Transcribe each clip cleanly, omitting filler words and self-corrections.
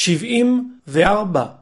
74.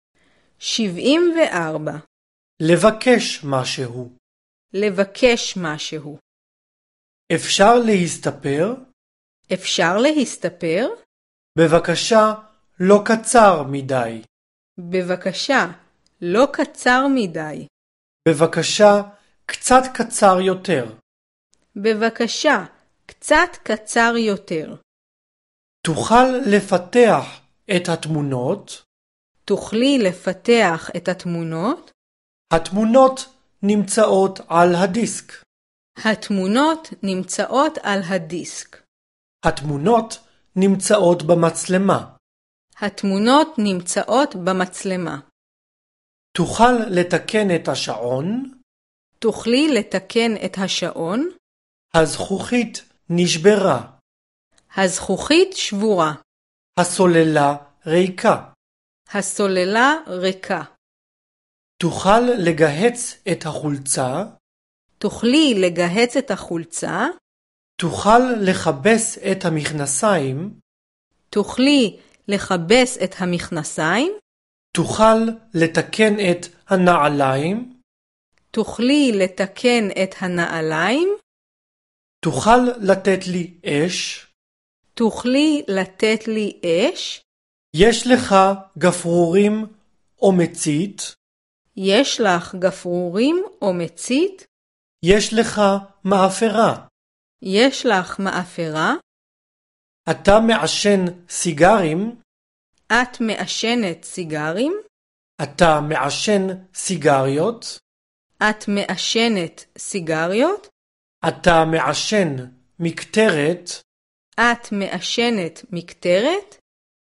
74. לבקש משהו. לבקש משהו. אפשר להסתפר? אפשר להסתפר? בבקשה, לא קצר מדי. בבקשה, לא קצר מדי. בבקשה, קצת קצר יותר. בבקשה, קצת קצר יותר. תוכל לפתח את התמונות? תוכלי לפתח את התמונות? התמונות נמצאות על הדיסק. התמונות נמצאות על הדיסק. התמונות נמצאות במצלמה. התמונות נמצאות במצלמה. תוכל לתקן את השעון? תוכלי לתקן את השעון? הזכוכית נשברה. הזכוכית שבורה. הסוללה ריקה. הסוללה ריקה. תוכל לגהץ את החולצה? תוכלי לגהץ את החולצה? תוכל לכבס את המכנסיים? תוכלי לכבס את המכנסיים? תוכל לתקן את הנעליים? תוכלי לתקן את הנעליים? תוכל לתת לי אש? תוכלי לתת לי אש? יש לך גפרורים או מצית? יש לך גפרורים או מצית? יש לך מאפרה? יש לך מאפרה? אתה מעשן סיגרים? את מעשנת סיגרים? אתה מעשן סיגריות? את מעשנת סיגריות? אתה מעשן מקטרת? את מעשנת מקטרת?